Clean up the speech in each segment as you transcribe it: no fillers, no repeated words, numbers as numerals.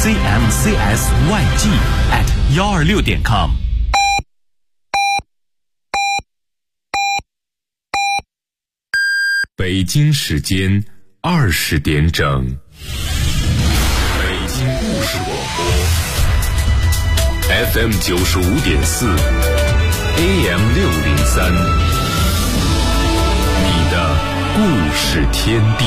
cmcsyg@126.com。 北京时间20点整，北京故事广播 FM 95.4 AM 603，你的故事天地。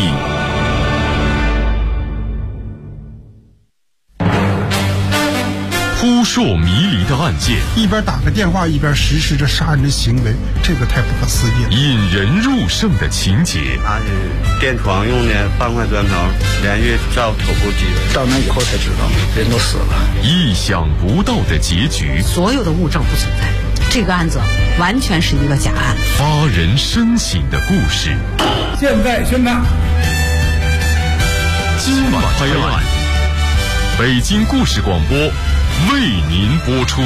扑朔迷离的案件， 一边打个电话一边实施着杀人的行为，这个太不可思议了。 引人入胜的情节， 他是电窗用的半块砖头连续照头部击， 到那以后才知道人都死了。 意想不到的结局， 所有的物证不存在，这个案子完全是一个假案。 发人深省的故事， 现在宣判， 今晚拍案，北京故事广播为您播出。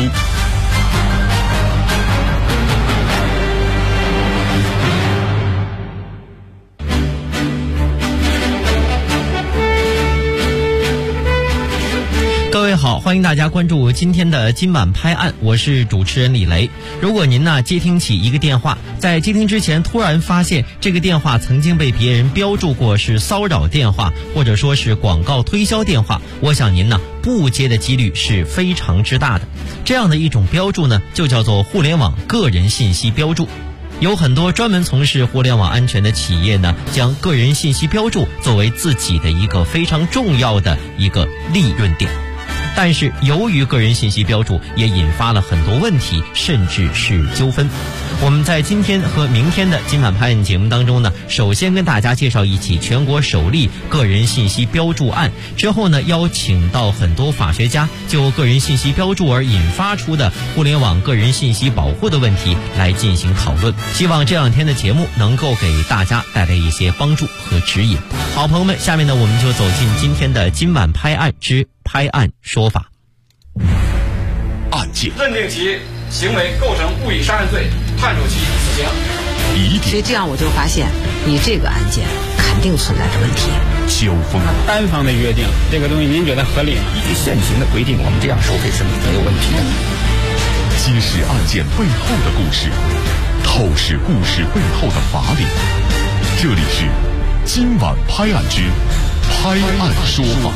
各位好，欢迎大家关注今天的今晚拍案，我是主持人李雷。如果您接听起一个电话，在接听之前突然发现这个电话曾经被别人标注过是骚扰电话，或者说是广告推销电话，我想您不接的几率是非常之大的。这样的一种标注就叫做互联网个人信息标注。有很多专门从事互联网安全的企业将个人信息标注作为自己的一个非常重要的一个利润点。但是由于个人信息标注也引发了很多问题，甚至是纠纷。我们在今天和明天的今晚拍案节目当中首先跟大家介绍一起全国首例个人信息标注案，之后邀请到很多法学家就个人信息标注而引发出的互联网个人信息保护的问题来进行讨论。希望这2天的节目能够给大家带来一些帮助和指引。好朋友们，下面我们就走进今天的今晚拍案之拍案说法。 案件认定其行为构成故意杀人罪，判处其死刑。 所以这样我就发现你这个案件肯定存在着问题。 纠纷单方的约定这个东西您觉得合理吗？ 依据现行的规定，我们这样收费是没有问题的。 揭示案件背后的故事，透视故事背后的法理。这里是今晚拍案之拍案说法。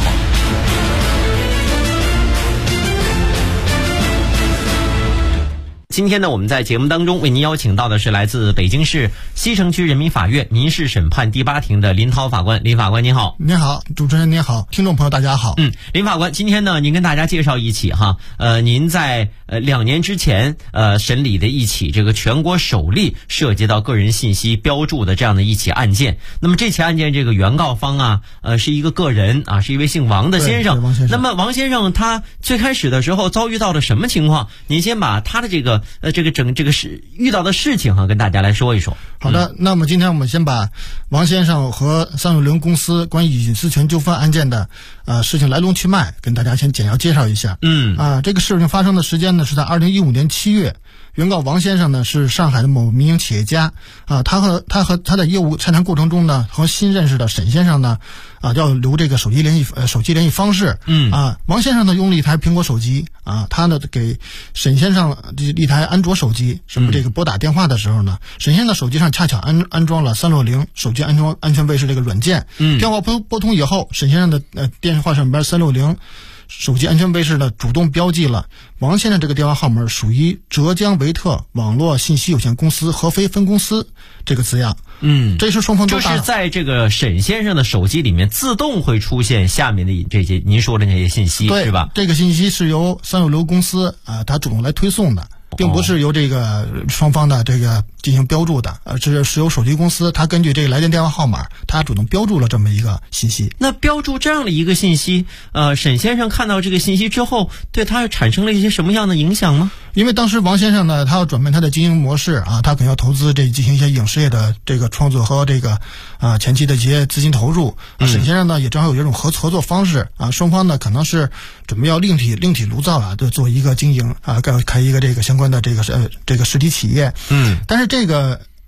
今天我们在节目当中为您邀请到的是来自北京市西城区人民法院民事审判第8庭的林涛法官。林法官您好。 您好，主持人您好，听众朋友大家好。 林法官，今天您跟大家介绍一起您在2年之前审理的一起这个全国首例涉及到个人信息标注的这样的一起案件。那么这起案件这个原告方是一个个人是一位姓王的先生。那么王先生他最开始的时候遭遇到了什么情况？您先把他的这个遇到的事情跟大家来说一说。 好的，那么今天我们先把王先生和360公司关于隐私权纠纷案件的事情来龙去脉跟大家先简要介绍一下。这个事情发生的时间是在2015年7月。原告王先生是上海的某民营企业家他和他的业务洽谈过程中和新认识的沈先生要留这个手机联系方式。王先生用了一台苹果手机他给沈先生一台安卓手机，什么这个拨打电话的时候沈先生的手机上恰巧安装了360手机安全卫士这个软件。电话拨通以后，沈先生的电话上边360手机安全卫士主动标记了王先生这个电话号码属于浙江维特网络信息有限公司合肥分公司这个字样。这是双方都就是在这个沈先生的手机里面自动会出现下面的这些您说的那些信息， 对， 是吧？ 这个信息是由360公司他主动来推送的，并不是由这个双方的这个进行标注的，这是由手机公司他根据这个来电电话号码，他主动标注了这么一个信息。 那标注这样的一个信息，沈先生看到这个信息之后，对他产生了一些什么样的影响吗？ 因为当时王先生他要转变他的经营模式他可能要投资进行一些影视业的这个创作和这个前期的一些资金投入。沈先生也正好有这种合作方式双方可能是准备要另体炉灶做一个经营开一个这个相关的这个实体企业。但是这个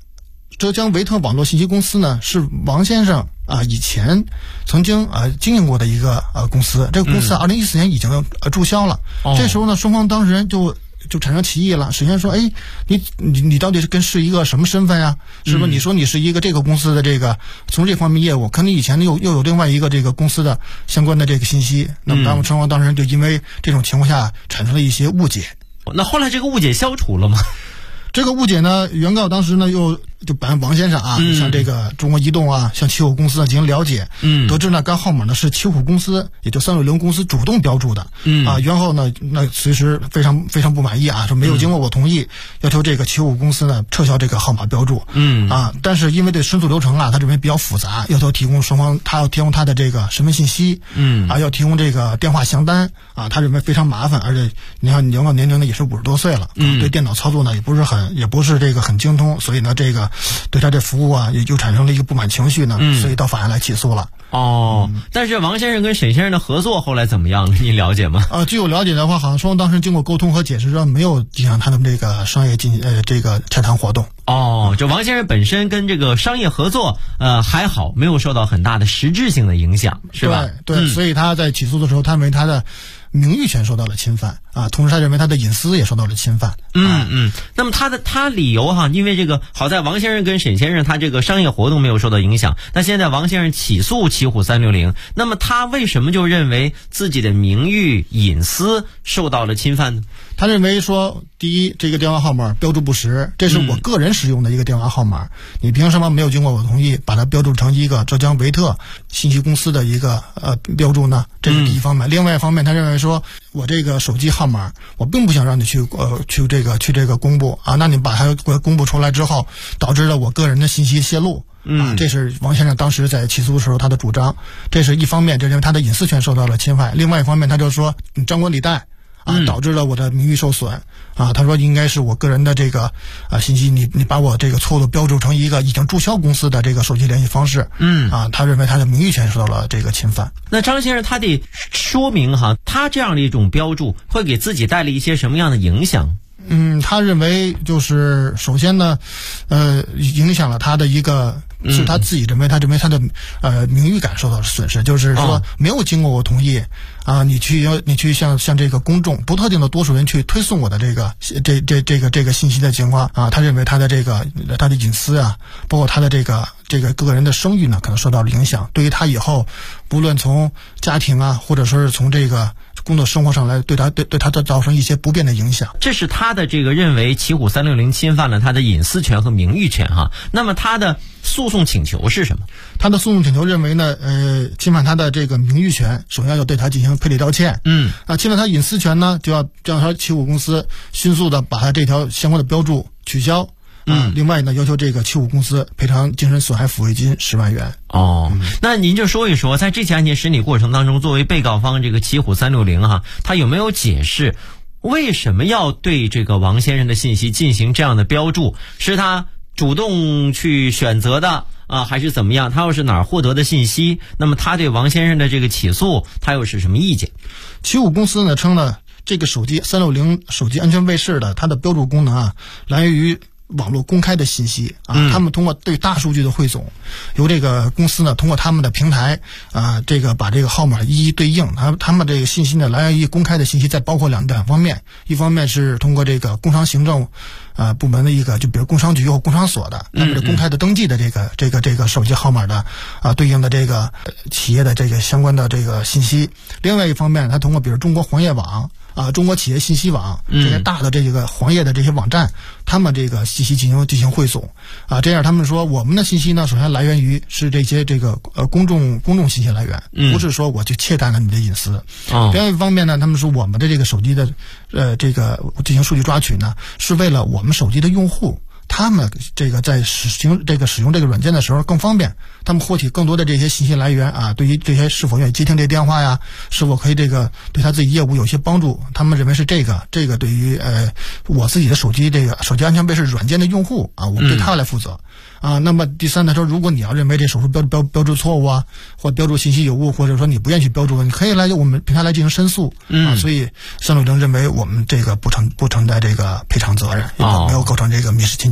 浙江维特网络信息公司呢，是王先生以前曾经经营过的一个公司。这个公司2014年已经注销了。这时候呢，双方当事人就产生歧义了。首先说，你到底是一个什么身份呀？是不是你说你是一个这个公司的这个从这方面业务，可你以前又有另外一个这个公司的相关的这个信息，那么双方当事人就因为这种情况下产生了一些误解。 那后来这个误解消除了吗？ 这个误解呢，原告当时呢又就把王先生向这个中国移动向奇虎公司呢进行了解，得知呢该号码呢是奇虎公司，也就360公司主动标注的，原后呢随时非常非常不满意说没有经过我同意，要求这个奇虎公司呢撤销这个号码标注，但是因为这申诉流程他认为比较复杂，要求提供双方他要提供他的这个身份信息，要提供这个电话详单他认为非常麻烦，而且你看原告年龄呢也是50多岁了，对电脑操作呢也不是这个很精通，所以呢这个对他这服务也就产生了一个不满情绪呢，所以到法院来起诉了。 但是王先生跟沈先生的合作后来怎么样了？您了解吗？ 据我了解的话，好像双方当时经过沟通和解释，没有影响他们这个商业这个拆摊活动。 就王先生本身跟这个商业合作还好，没有受到很大的实质性的影响，是吧？ 对，所以他在起诉的时候，他认为他的名誉权受到了侵犯同时他认为他的隐私也受到了侵犯。 那么他理由因为这个好在王先生跟沈先生他这个商业活动没有受到影响，那现在王先生起诉奇虎360，那么他为什么就认为自己的名誉隐私受到了侵犯呢？ 他认为说，第一，这个电话号码标注不实，这是我个人使用的一个电话号码，你凭什么没有经过我同意把它标注成一个浙江维特信息公司的一个标注呢？这是第一方面。另外一方面，他认为说我这个手机号码我并不想让你去这个公布那你把它公布出来之后，导致了我个人的信息泄露。这是王先生当时在起诉的时候他的主张，这是一方面，这认为他的隐私权受到了侵犯。另外一方面，他就说你张冠李戴导致了我的名誉受损他说应该是我个人的这个信息，你把我这个错误的标注成一个已经注销公司的这个手机联系方式，他认为他的名誉权受到了这个侵犯。 那张先生他得说明他这样的一种标注会给自己带来一些什么样的影响？ 他认为就是首先呢影响了他的一个是他自己认为他的名誉感受到了损失，就是说没有经过我同意你去向这个公众不特定的多数人去推送我的这个信息的情况他认为他的隐私包括他的这个个人的声誉呢可能受到了影响，对于他以后不论从家庭或者说是从这个工作生活上来对他造成一些不便的影响。 这是他的这个认为奇虎360侵犯了他的隐私权和名誉权那么他的诉讼请求是什么？ 他的诉讼请求认为呢侵犯他的这个名誉权，首先要对他进行赔礼道歉。侵犯他隐私权呢，就要让他奇虎公司迅速的把他这条相关的标注取消。另外呢，要求这个奇虎公司赔偿精神损害抚慰金10万元。 那您就说一说，在这起案件审理过程当中，作为被告方这个奇虎360他有没有解释为什么要对这个王先生的信息进行这样的标注？是他主动去选择的还是怎么样？他又是哪儿获得的信息？那么他对王先生的这个起诉，他又是什么意见？ 奇虎公司呢称呢，这个手机360手机安全卫士的它的标注功能来源于网络公开的信息他们通过对大数据的汇总，由这个公司呢通过他们的平台这个把这个号码一一对应，他们这个信息呢来源于公开的信息，再包括两方面，一方面是通过这个工商行政部门的一个，就比如工商局或工商所的他们这公开的登记的这个手机号码的对应的这个企业的这个相关的这个信息。另外一方面，他通过比如中国黄页网中国企业信息网这些大的这个黄页的这些网站，他们这个信息进行汇总这样他们说我们的信息呢，首先来源于是这些这个公众信息来源，不是说我就窃占了你的隐私。另外一方面呢，他们说我们的这个手机的这个进行数据抓取呢，是为了我们手机的用户他们这个在使用这个软件的时候更方便，他们获取更多的这些信息来源对于这些是否愿意接听这电话呀，是否可以这个对他自己业务有些帮助，他们认为是这个对于我自己的手机手机安全卫士软件的用户我们对他来负责那么第三呢，说如果你要认为这手术标注错误或标注信息有误，或者说你不愿意去标注，你可以来我们平台来进行申诉所以360认为我们这个不承担这个赔偿责任，也没有构成这个民事侵权。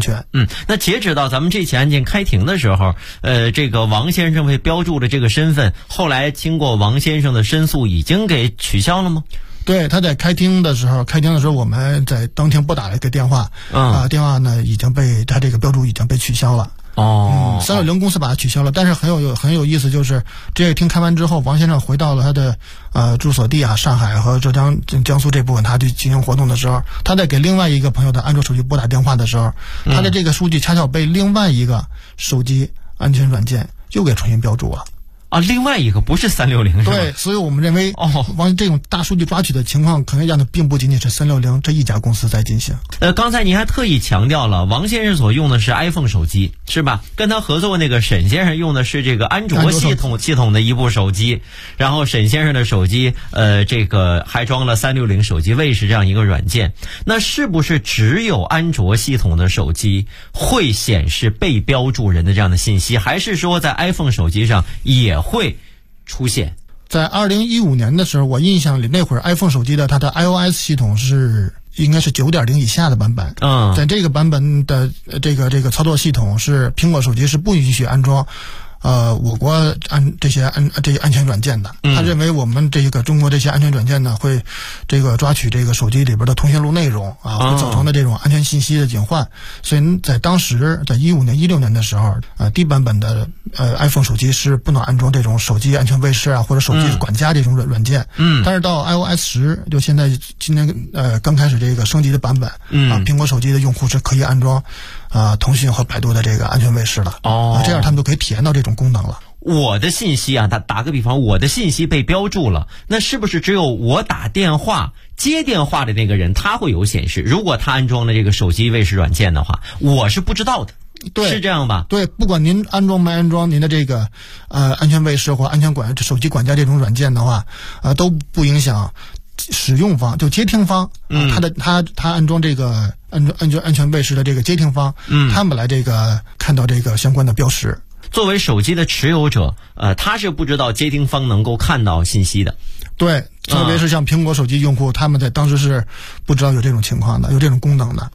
权。 那截止到咱们这起案件开庭的时候，这个王先生被标注的这个身份，后来经过王先生的申诉，已经给取消了吗？ 对，他在开庭的时候，我们在当庭拨打了一个电话，电话呢已经被他这个标注已经被取消了。360公司把它取消了，但是很有意思，就是这个庭开完之后，王先生回到了他的住所地啊，上海和浙江、江苏这部分，他去进行活动的时候，他在给另外一个朋友的安卓手机拨打电话的时候，他的这个数据恰巧被另外一个手机安全软件又给重新标注了。 另外一个不是360是吧？ 对，所以我们认为王这种大数据抓取的情况，可能让的并不仅仅是360这一家公司在进行。 刚才您还特意强调了，王先生所用的是 iPhone 手机，是吧？跟他合作那个沈先生用的是这个安卓系统的一部手机，然后沈先生的手机，这个还装了360手机卫士这样一个软件。那是不是只有安卓系统的手机会显示被标注人的这样的信息，还是说在 iPhone 手机上也会出现？ 在2015年的时候，我印象里那会儿 iPhone 手机的它的 iOS 系统应该是 9.0 以下的版本。在这个版本的这个操作系统是苹果手机是不允许安装我国这些安全软件的。他认为我们这个中国这些安全软件呢，会这个抓取这个手机里边的通讯录内容会造成的这种安全信息的隐患。所以在当时在15年、16年的时候，低版本的iPhone 手机是不能安装这种手机安全卫士或者手机管家这种软件。但是到 iOS 10，就现在今年刚开始这个升级的版本，苹果手机的用户是可以安装腾讯和百度的这个安全卫士了。这样他们就可以体验到这种功能了。 我的信息打个比方，我的信息被标注了，那是不是只有我打电话接电话的那个人他会有显示？如果他安装了这个手机卫士软件的话，我是不知道的。 对， 是这样吧？ 对，不管您安装没安装您的这个安全卫士或安全手机管家这种软件的话，都不影响使用方，就接听方，他安装这个安全卫士的这个接听方，他们来这个看到这个相关的标识。 作为手机的持有者，他是不知道接听方能够看到信息的。 对，特别是像苹果手机用户，他们在当时是不知道有这种情况的，有这种功能的。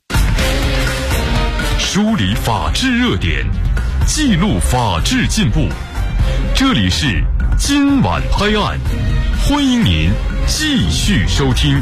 梳理法治热点，记录法治进步。这里是今晚拍案，欢迎您继续收听。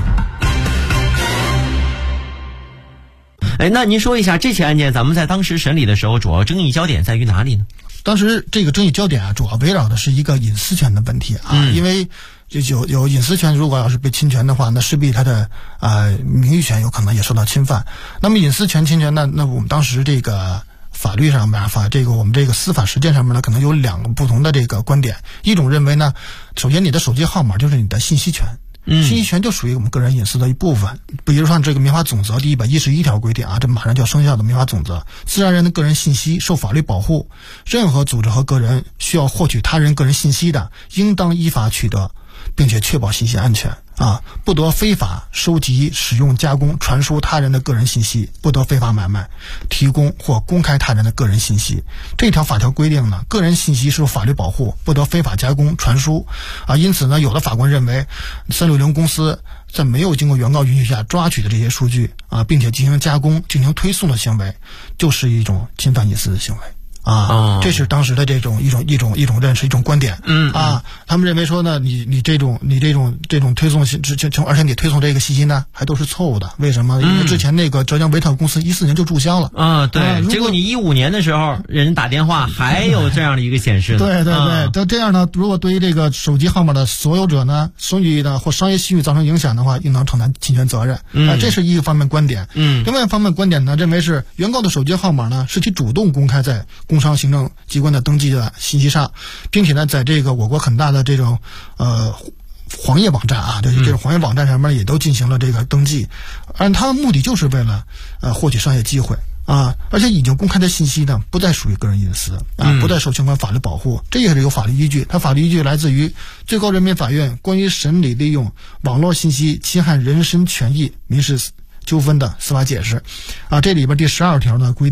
那您说一下这起案件，咱们在当时审理的时候，主要争议焦点在于哪里呢？ 当时这个争议焦点主要围绕的是一个隐私权的问题因为有隐私权，如果要是被侵权的话，那势必他的名誉权有可能也受到侵犯。那么隐私权侵权呢，那我们当时这个法律上面我们这个司法实践上面呢，可能有两个不同的这个观点。一种认为呢，首先你的手机号码就是你的信息权。信息权就属于我们个人隐私的一部分。比如说这个民法总则第111条规定这马上就要生效的民法总则，自然人的个人信息受法律保护，任何组织和个人需要获取他人个人信息的，应当依法取得，并且确保信息安全不得非法收集、使用、加工、传输他人的个人信息，不得非法买卖、提供或公开他人的个人信息。这条法条规定呢，个人信息受法律保护，不得非法加工、传输因此呢，有的法官认为360公司在没有经过原告允许下抓取的这些数据并且进行加工、进行推送的行为，就是一种侵犯隐私的行为。这是当时的这种一种认识，一种观点。他们认为说呢，你这种推送而且你推送这个信息呢，还都是错误的。为什么？因为之前那个浙江维特公司14年就注销了。 对。结果你15年的时候，人打电话还有这样的一个显示。 对。就这样呢，如果对于这个手机号码的所有者呢，声誉呢或商业信誉造成影响的话，应当承担侵权责任。这是一个方面观点。另外一方面观点呢，认为是原告的手机号码呢，是其主动公开在工商行政机关的登记的信息上，并且呢，在这个我国很大的这种黄页网站这种黄页网站上面也都进行了这个登记，而它的目的就是为了获取商业机会而且已经公开的信息呢，不再属于个人隐私不再受相关法律保护，这也是有法律依据。它法律依据来自于最高人民法院关于审理利用网络信息侵害人身权益民事纠纷的司法解释这里边第12条呢规定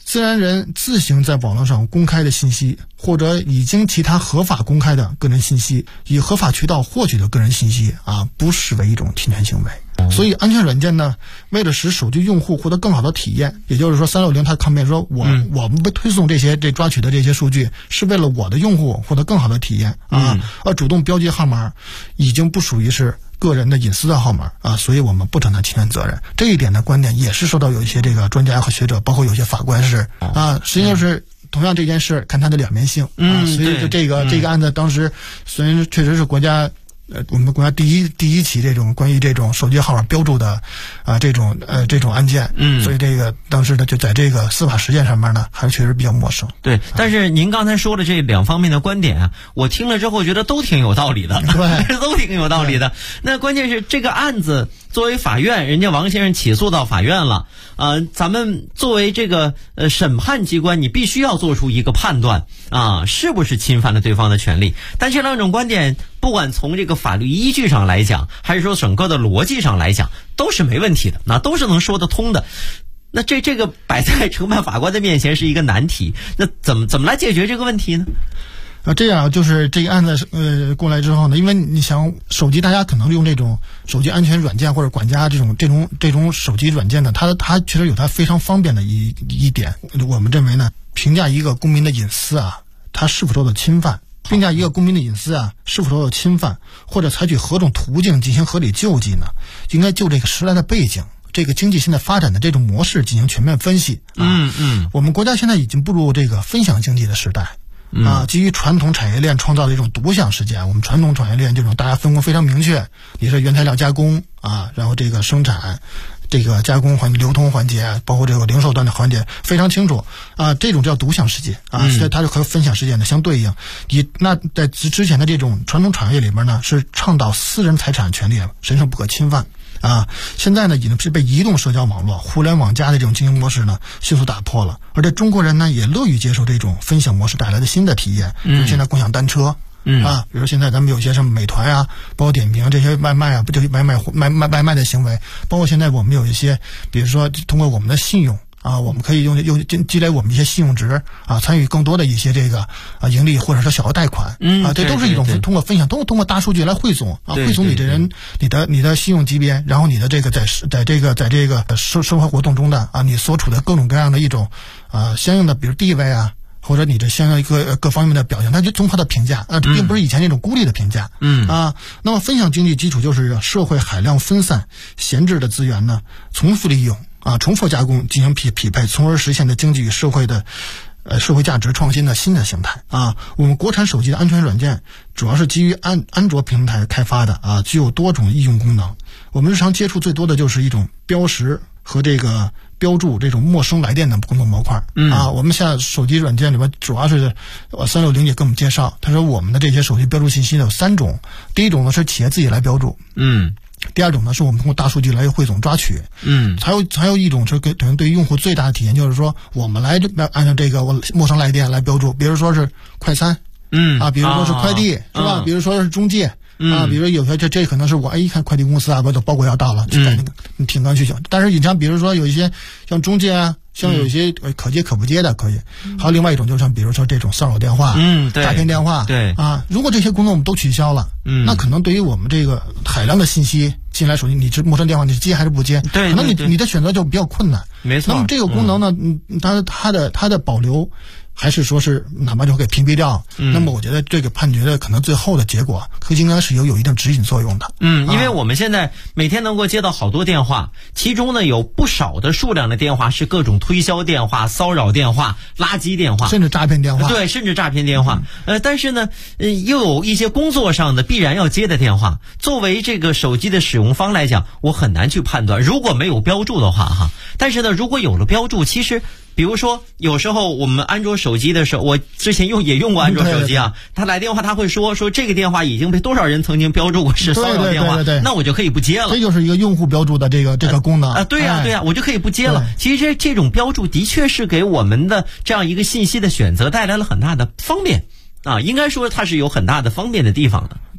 自然人自行在网络上公开的信息，或者已经其他合法公开的个人信息，以合法渠道获取的个人信息不视为一种侵权行为。所以安全软件呢，为了使手机用户获得更好的体验，也就是说360它抗辩说我们被推送这抓取的这些数据是为了我的用户获得更好的体验而主动标记号码已经不属于是个人的隐私的号码所以我们不承担侵权责任。这一点的观点也是受到有一些这个专家和学者，包括有些法官是实际上是同样这件事看它的两面性所以这个案子当时虽然确实是我们国家第一起这种关于这种手机号码标注的这种案件所以这个当时呢就在这个司法实践上面呢还是确实比较陌生。 对，但是您刚才说的这两方面的观点我听了之后觉得都挺有道理的，对，都挺有道理的。那关键是这个案子作为法院，人家王先生起诉到法院了咱们作为这个审判机关，你必须要做出一个判断是不是侵犯了对方的权利。但这两种观点不管从这个法律依据上来讲，还是说整个的逻辑上来讲，都是没问题的，那都是能说得通的。那这个摆在承办法官的面前是一个难题，那怎么来解决这个问题呢？ 这样就是这个案子过来之后呢，因为你想手机，大家可能用这种手机安全软件或者管家这种手机软件呢，它确实有它非常方便的一点。我们认为呢，评价一个公民的隐私它是否受到侵犯，评价一个公民的隐私是否受到侵犯，或者采取何种途径进行合理救济呢？应该就这个时代的背景，这个经济现在发展的这种模式进行全面分析我们国家现在已经步入这个分享经济的时代基于传统产业链创造的一种独享世界。我们传统产业链这种大家分工非常明确，你是原材料加工然后这个生产这个加工环节、流通环节，包括这个零售端的环节非常清楚这种叫独享世界它就和分享世界呢相对应。那在之前的这种传统产业里面呢，是倡导私人财产权利神圣不可侵犯现在呢已经是被移动社交网络、互联网加的这种经营模式呢迅速打破了。而且中国人呢也乐于接受这种分享模式带来的新的体验，比如现在共享单车比如现在咱们有些什么美团包括点评这些外卖不就是外卖的行为，包括现在我们有一些比如说通过我们的信用我们可以用积累我们一些信用值参与更多的一些这个盈利或者说小额贷款这都是一种通过分享，通过大数据来汇总汇总你这人你的信用级别，然后你的这个在这个生活活动中的你所处的各种各样的一种相应的比如地位或者你这相应一个各方面的表现，它就综合的评价并不是以前那种孤立的评价那么分享经济基础就是社会海量分散闲置的资源呢重复利用重复加工进行匹配，从而实现的经济与社会的社会价值创新的新的形态我们国产手机的安全软件主要是基于安卓平台开发的具有多种应用功能。我们日常接触最多的就是一种标识和这个标注这种陌生来电的功能模块我们现在手机软件里面主要是360也跟我们介绍，他说我们的这些手机标注信息有3种，第一种呢是企业自己来标注第二种呢是我们通过大数据来汇总抓取还有一种是可能对于用户最大的体验，就是说我们来按照这个陌生来电来标注，比如说是快餐比如说是快递是吧，比如说是中介比如有些这可能是我一看快递公司我的包裹要到了就在那个挺高需求。但是你像比如说有一些像中介像有一些可接可不接的可以，还有另外一种就是像比如说这种骚扰电话诈骗电话如果这些功能我们都取消了那可能对于我们这个海量的信息进来手机，你是陌生电话你是接还是不接，可能你的选择就比较困难。 没错。 那么这个功能呢它的保留还是说是哪怕就给屏蔽掉那么我觉得这个判决的可能最后的结果应该是有一定指引作用的因为我们现在每天能够接到好多电话，其中呢有不少的数量的电话是各种推销电话、骚扰电话、垃圾电话， 甚至诈骗电话。 对，甚至诈骗电话但是呢又有一些工作上的必然要接的电话，作为这个手机的使用方来讲，我很难去判断，如果没有标注的话但是呢如果有了标注，其实比如说有时候我们安卓手机的时候，我之前也用过安卓手机他来电话他会说这个电话已经被多少人曾经标注过是骚扰电话，那我就可以不接了。 这就是一个用户标注的这个功能对呀我就可以不接了。其实这种标注的确是给我们的这样一个信息的选择带来了很大的方便应该说它是有很大的方便的地方的。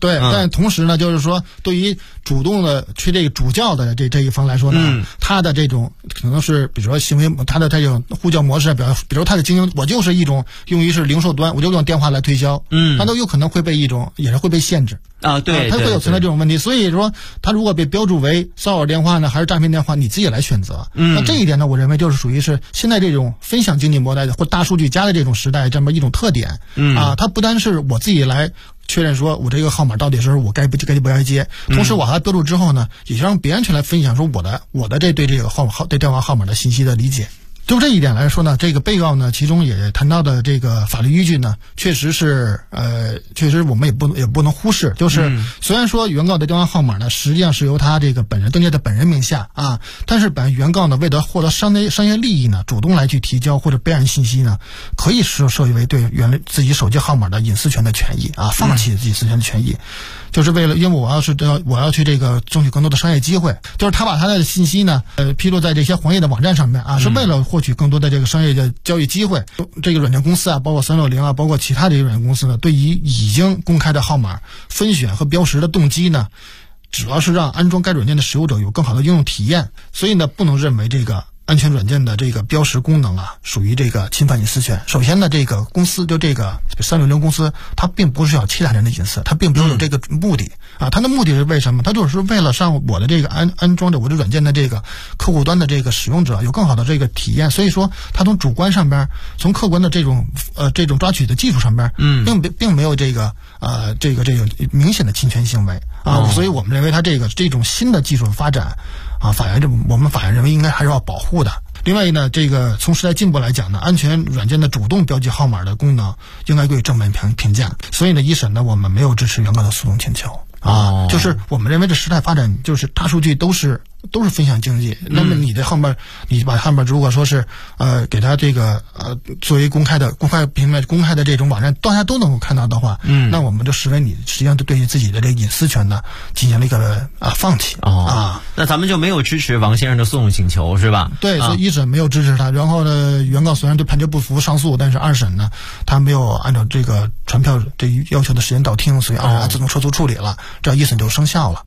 对，但同时呢，就是说对于主动的去这个主教的这一方来说呢，他的这种可能是比如说行为，他的这种呼叫模式，比如他的经营，我就是一种用于是零售端，我就用电话来推销，他都有可能会被也是会被限制啊，对， 他会有存在这种问题。所以说，他如果被标注为骚扰电话呢，还是诈骗电话，你自己来选择。那这一点呢，我认为就是属于是现在这种分享经济模式或大数据加的这种时代这么一种特点。它不单是我自己来确认说我这个号码到底是我该不该接，同时我还标注之后呢，也让别人去来分享说我的对这个对电话号码的信息的理解。就这一点来说呢，这个被告呢，其中也谈到的这个法律依据呢，确实我们也不能忽视。就是虽然说原告的电话号码呢，实际上是由他这个本人登记的本人名下啊，但是原告呢，为了获得商业利益呢，主动来去提交或者备案信息呢，可以设为对自己手机号码的隐私权的权益啊，放弃隐私权的权益。就是为了，因为我要去这个争取更多的商业机会，就是他把他的信息呢，披露在这些黄页的网站上面啊，是为了获取更多的这个商业的交易机会。这个软件公司啊，包括360啊，包括其他这些软件公司呢，对于已经公开的号码分选和标识的动机呢，主要是让安装该软件的使用者有更好的应用体验，所以呢，不能认为这个安全软件的这个标识功能啊，属于这个侵犯隐私权。首先呢，这个公司就这个360公司，它并不是要欺诈人的隐私，它并不是有这个目的啊。它的目的是为什么？它就是为了让我的这个安装着我的软件的这个客户端的这个使用者有更好的这个体验。所以说，它从主观上边，从客观的这种抓取的技术上边，并没有这个明显的侵权行为啊。所以我们认为它这种新的技术发展啊，我们法院认为应该还是要保护的。另外呢，这个从时代进步来讲呢，安全软件的主动标记号码的功能应该给予正面评价。所以呢，一审呢，我们没有支持原告的诉讼请求啊。就是我们认为这时代发展就是大数据都是分享经济。那么你的号码，你把号码如果说是给他这个作为公开平台公开的这种网站，大家都能够看到的话，那我们就视为你实际上对于自己的这个隐私权呢进行了一个放弃啊。 那咱们就没有支持王先生的诉讼请求是吧？ 对，所以一审没有支持他，然后呢，原告虽然对判决不服上诉，但是二审呢，他没有按照这个传票这要求的时间到庭，所以二审自动撤诉处理了，这样一审就生效了。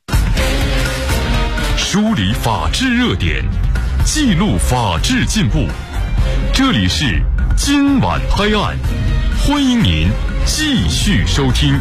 梳理法治热点，记录法治进步。这里是今晚拍案，欢迎您继续收听。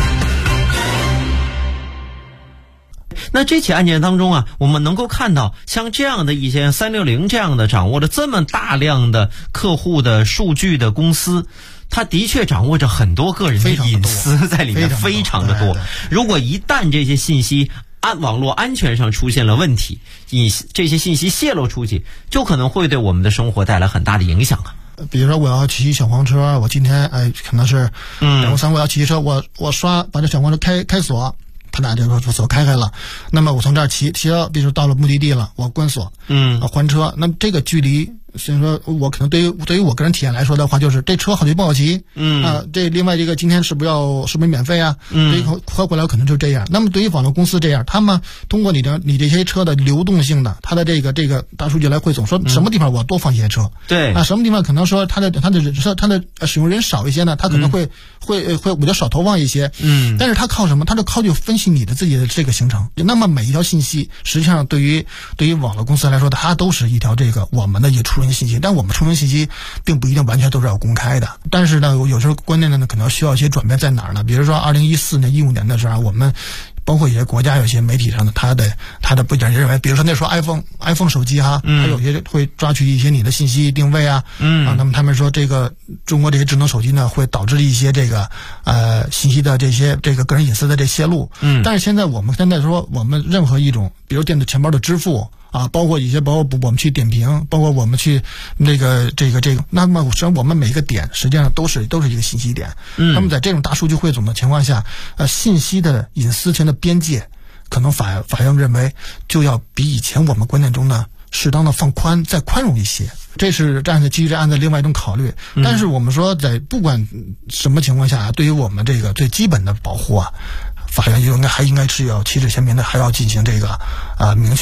那这起案件当中啊，我们能够看到像这样的一些360这样的掌握着这么大量的客户的数据的公司，它的确掌握着很多个人的隐私在里面，非常的多。如果一旦这些信息网络安全上出现了问题，这些信息泄露出去，就可能会对我们的生活带来很大的影响啊。 比如说我要骑小黄车，我今天可能是2、3，我要骑车，我把这小黄车开锁，他把这个锁开了，那么我从这儿骑到，比如到了目的地了，我关锁，还车，那这个距离，所以说我可能对于我个人体验来说的话，就是这车好骑不好骑，这另外这个今天是不是免费啊？对于合回来可能就这样。那么对于网络公司这样，他们通过你这些车的流动性的，它的这个大数据来汇总，说什么地方我多放些车， 对什么地方可能说它的使用人少一些呢，它可能会我就少投放一些，但是它靠什么？它就靠去分析你的自己的这个行程。那么每一条信息，实际上对于网络公司来说，它都是一条我们的一个出人信息，但我们出人信息并不一定完全都是要公开的。但是呢，有时候关键的呢，可能需要一些转变在哪儿呢？比如说2014年、15年的时候，我们包括一些国家有些媒体上的他的不讲认为，比如说那时候 iPhone 手机哈，它有些会抓取一些你的信息定位啊，那么他们说这个中国这些智能手机呢，会导致一些信息的这些个人隐私的这泄露。但是我们现在说，我们任何一种，比如电子钱包的支付啊，包括我们去点评，包括我们去这个，那么实际上我们每一个点实际上都是一个信息点。那么在这种大数据汇总的情况下，信息的隐私权的边界，可能法院认为就要比以前我们观念中呢适当的再宽容一些。这是基于这案子另外一种考虑。但是我们说，在不管什么情况下，对于我们这个最基本的保护啊，法院还应该是要旗帜鲜明的，还要进行明确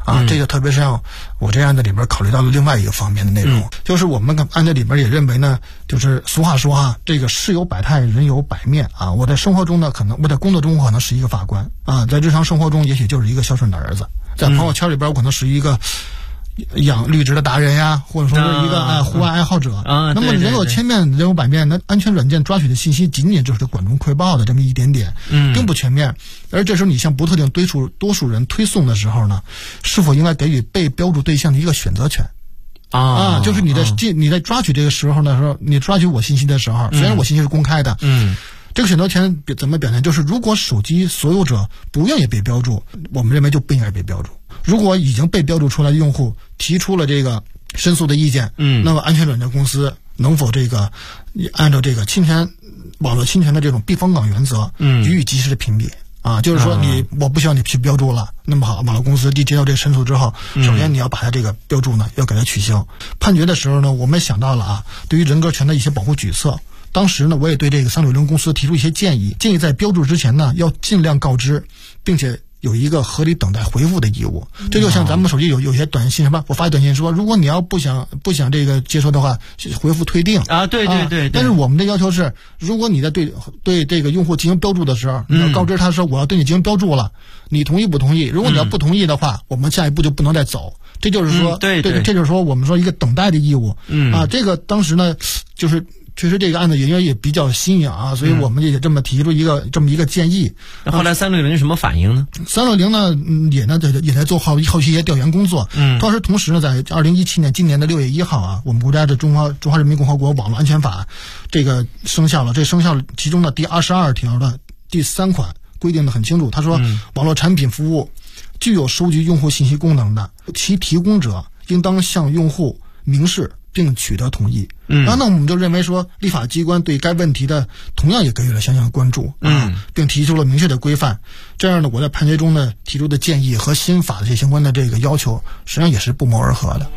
这个特别是像我这案子里边考虑到了另外一个方面的内容，就是我们案子里边也认为呢，就是俗话说这个事有百态，人有百面我在生活中呢，可能我在工作中可能是一个法官在日常生活中也许就是一个孝顺的儿子，在朋友圈里边我可能是一个养绿植的达人呀，或者说是一个户外爱好者那么人有千面，人有百面，那安全软件抓取的信息仅仅就是管中窥豹的这么一点点，并不全面。而这时候你向不特定多数人推送的时候呢，是否应该给予被标注对象的一个选择权就是你在抓取这个时候的时候，你抓取我信息的时候，虽然我信息是公开的，这个选择权怎么表现？就是如果手机所有者不愿意被标注，我们认为就不应该被标注。如果已经被标注出来的用户提出了这个申诉的意见，那么安全软件公司能否这个按照这个网络侵权的这种避风港原则，予以及时的屏蔽就是说我不需要你去标注了。那么好，网络公司接到这个申诉之后，首先你要把它这个标注呢要给它取消。判决的时候呢，我们想到了对于人格权的一些保护举措。当时呢，我也对这个360公司提出一些建议在标注之前呢，要尽量告知，并且有一个合理等待回复的义务。这就像咱们手机有些短信什么，我发短信说，如果你要不想这个接收的话，回复退订对。但是我们的要求是，如果你在对这个用户进行标注的时候，你要告知他说我要对你进行标注了，你同意不同意？如果你要不同意的话，我们下一步就不能再走。这就是说，这就是说我们说一个等待的义务。这个当时呢，就是确实这个案子因为也比较新颖所以我们也这么提出这么一个建议。 后来360什么反应呢 ？360呢也在做后期一些调研工作。同时呢，在2017年今年的6月1号我们国家的中华人民共和国网络安全法这个生效了。这生效其中的第22条的第3款规定的很清楚，他说网络产品服务具有收集用户信息功能的，其提供者应当向用户明示并取得同意。然后呢，我们就认为说，立法机关对该问题的同样也给予了相应的关注并提出了明确的规范。这样呢，我在判决中呢提出的建议和新法的这相关的这个要求，实际上也是不谋而合的。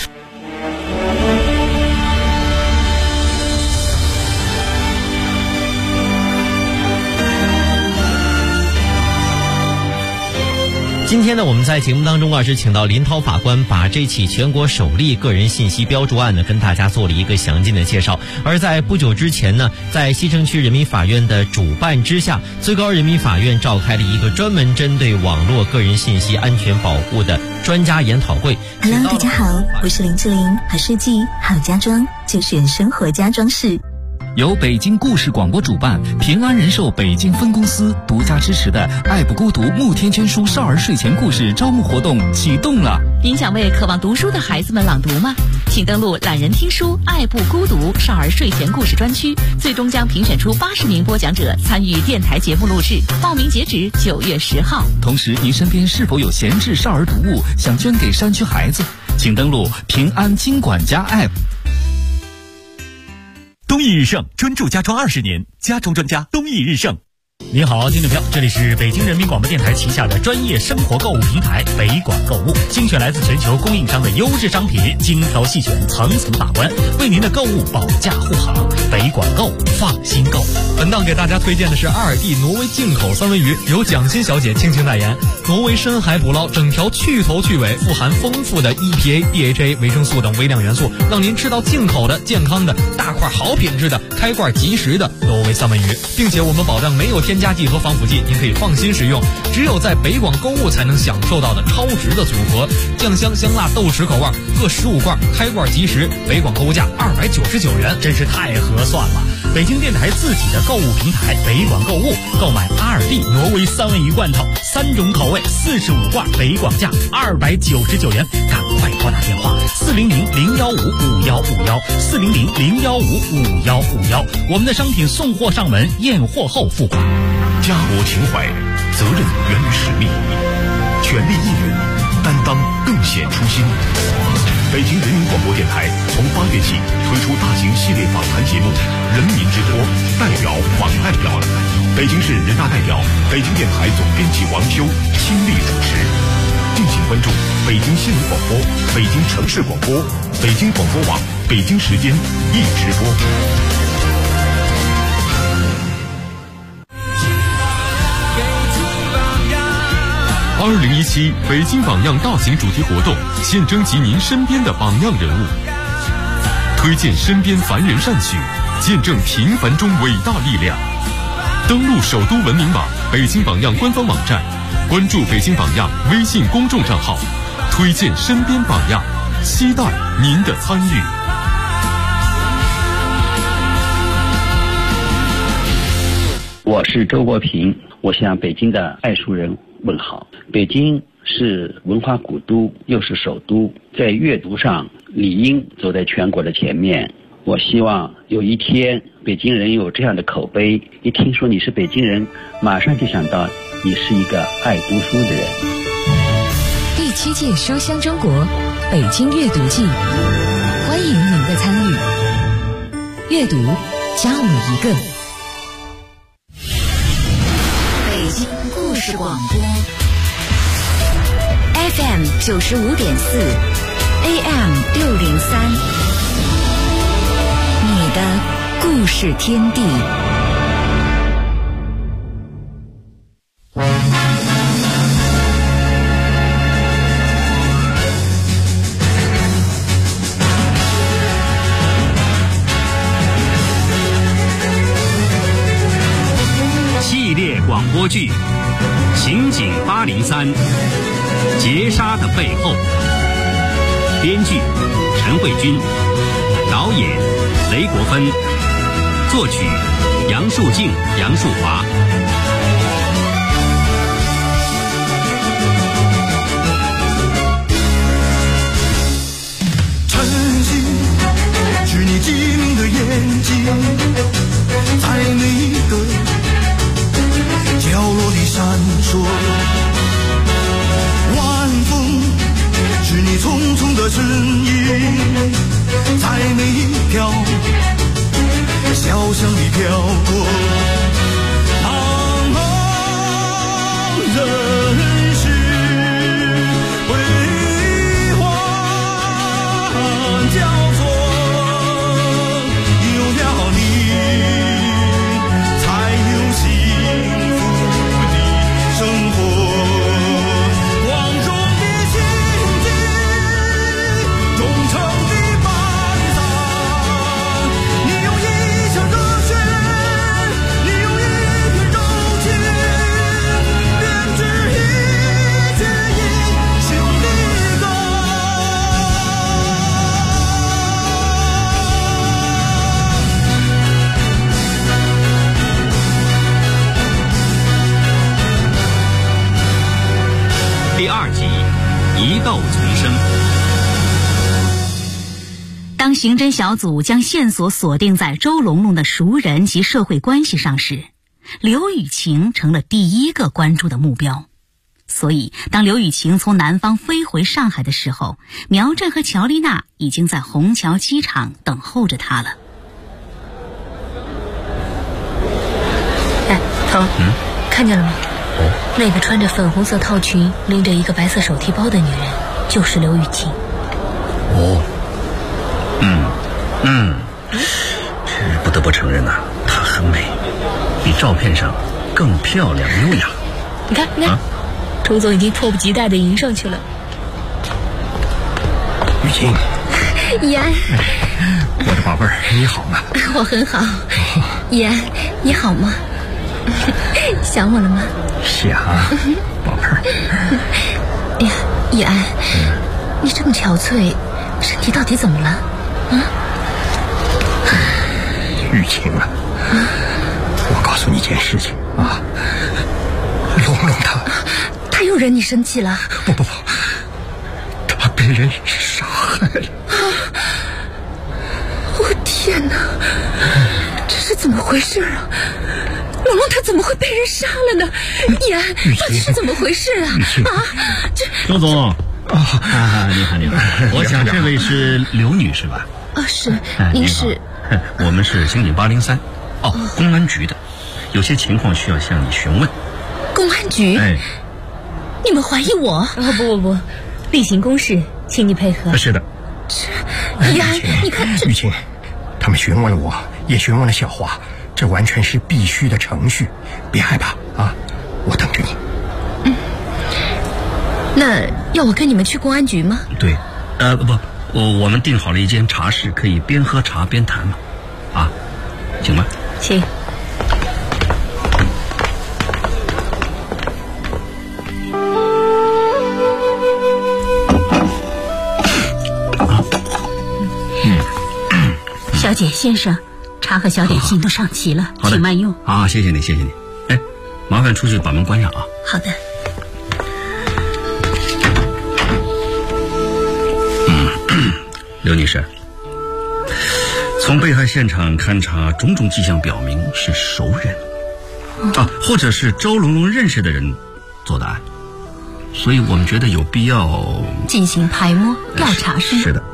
今天呢，我们在节目当中是请到林涛法官，把这起全国首例个人信息标注案呢，跟大家做了一个详尽的介绍。而在不久之前呢，在西城区人民法院的主办之下，最高人民法院召开了一个专门针对网络个人信息安全保护的专家研讨会。 Hello， 大家好，我是林志玲，好设计好家装就选生活家装饰。 由北京故事广播主办，平安人寿北京分公司独家支持的爱不孤独慕天娟书少儿睡前故事招募活动启动了。 您想为渴望读书的孩子们朗读吗？请登录懒人听书爱不孤独少儿睡前故事专区，最终将评选出80名播讲者参与电台节目录制，报名截止9月10号。 同时，您身边是否有闲置少儿读物想捐给山区孩子？请登录平安金管家 App。 东易日盛，专注家装20年，家装专家东易日盛。 您好，听众朋友，这里是北京人民广播电台旗下的专业生活购物平台北广购物，精选来自全球供应商的优质商品，精挑细选，层层把关，为您的购物保驾护航。北广购，放心购。 本档给大家推荐的是阿尔蒂挪威进口三文鱼，由蒋欣小姐倾情代言。挪威深海捕捞，整条去头去尾，富含丰富的 EPA、DHA、维生素等微量元素，让您吃到进口的、健康的、大块好品质的、开罐即食的挪威三文鱼，并且我们保证没有添加剂和防腐剂，您可以放心食用。只有在北广购物才能享受到的超值的组合，酱香香辣豆豉口味各15罐，开罐即食，北广购物价299元，真是太合算了。北京电台自己的购物平台北广购物，购买阿尔蒂挪威三文鱼罐头，3种口味，45罐，北广价299元，赶快拨打电话400-015-5151，400-015-5151，我们的商品送货上门，验货后付款。 家国情怀，责任源于使命，权力义勇，担当更显初心。北京人民广播电台从8月起推出大型系列访谈节目《人民之播》，代表访代表，北京市人大代表、北京电台总编辑王修亲力主持。敬请关注北京新闻广播、北京城市广播、北京广播网、北京时间一直播。 2017北京榜样大型主题活动现征集您身边的榜样人物，推荐身边凡人善举，见证平凡中伟大力量。登录首都文明网、北京榜样官方网站，关注北京榜样微信公众账号，推荐身边榜样，期待您的参与。 我是周国平，我向北京的爱书人问好。北京是文化古都，又是首都，在阅读上理应走在全国的前面。我希望有一天北京人有这样的口碑，一听说你是北京人，马上就想到你是一个爱读书的人。 第7届书香中国北京阅读季，欢迎您的参与。阅读加我一个。 北京故事广播 FM 95.4 AM 603，你的故事天地。 系列广播剧《刑警803》，劫杀的背后。编剧陈慧君，导演雷国芬，作曲杨树静、杨树华。 晨曦是你机灵的眼睛，在每一个角落里闪烁。晚风是你匆匆的身影，在每一条小巷里飘过。茫茫人世辉煌交错，有了你才有幸福的生活。光荣的心境，忠诚的伴郎，你用一腔热血，你用一片柔情，编织一曲英雄的歌。 第2集，疑窦丛生。 当刑侦小组将线索锁定在周龙龙的熟人及社会关系上时，刘雨晴成了第一个关注的目标。所以当刘雨晴从南方飞回上海的时候，苗振和乔丽娜已经在虹桥机场等候着她了。 哎，腾，看见了吗？那个穿着粉红色套裙拎着一个白色手提包的女人就是刘雨晴。 不得不承认呐，她很美，比照片上更漂亮优雅。 你看，周总已经迫不及待地迎上去了。 雨晴， 易安， 我的宝贝儿，你好吗？ 我很好。易安，你好吗？想我了吗？ 想，宝贝儿。 哎呀，易安，你这么憔悴，身体到底怎么了？ 雨晴啊，我告诉你一件事情啊，龙龙他又惹你生气了？ 不，他被人杀害了。 我天哪，这是怎么回事啊？龙龙他怎么会被人杀了呢？易安，到底是怎么回事啊？ 周总你好，我想这位是刘女士吧？ 是，您是？ 我们是刑警803，公安局的，有些情况需要向你询问。 公安局？你们怀疑我？不，例行公事，请你配合。 是的。 易安，你看这。 雨晴，他们询问了我，也询问了小华，这完全是必须的程序，别害怕啊，我等着你。 那要我跟你们去公安局吗？ 对，不，我们订好了一间茶室，可以边喝茶边谈嘛，啊，行吗？ 行。小姐先生，茶和小点心都上齐了，请慢用。 啊，谢谢你，谢谢你。哎，麻烦出去把门关上啊。 好的。 刘女士，从被害现场勘查，种种迹象表明是熟人，或者是周龙龙认识的人做的案，所以我们觉得有必要进行排摸调查。 是的。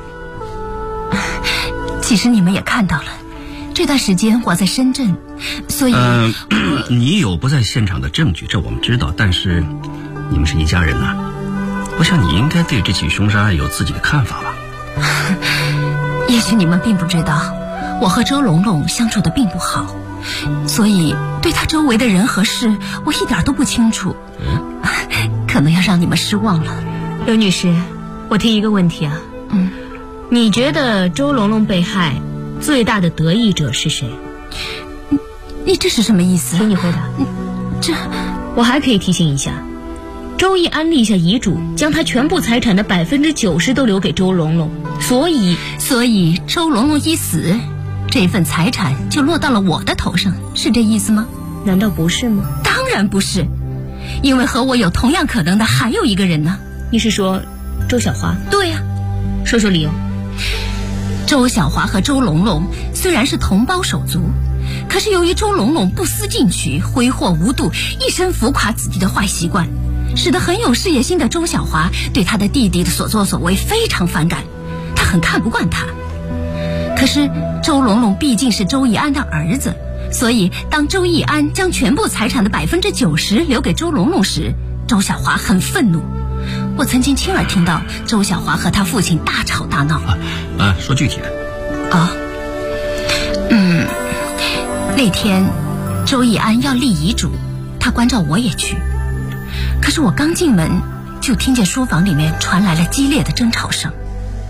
其实你们也看到了，这段时间我在深圳，所以你有不在现场的证据，这我们知道，但是你们是一家人呐，我想你应该对这起凶杀案有自己的看法吧。 也许你们并不知道，我和周龙龙相处的并不好，所以对他周围的人和事我一点都不清楚，可能要让你们失望了。 刘女士，我提一个问题啊，你觉得周龙龙被害最大的得益者是谁？ 你这是什么意思？ 请你回答。 这我还可以提醒一下，周易安立下遗嘱，将他全部财产的90%都留给周龙龙，所以周龙龙一死，这份财产就落到了我的头上，是这意思吗？ 难道不是吗？ 当然不是，因为和我有同样可能的还有一个人呢。 你是说周小华？ 对呀。 说说理由。 周小华和周龙龙虽然是同胞手足，可是由于周龙龙不思进取、挥霍无度、一生浮夸自己的坏习惯，使得很有事业心的周小华对他的弟弟的所作所为非常反感，他很看不惯他。可是周龙龙毕竟是周易安的儿子，所以当周易安将全部财产的90%留给周龙龙时，周小华很愤怒。我曾经亲耳听到周小华和他父亲大吵大闹。 说具体的。 那天周易安要立遗嘱，他关照我也去，可是我刚进门就听见书房里面传来了激烈的争吵声。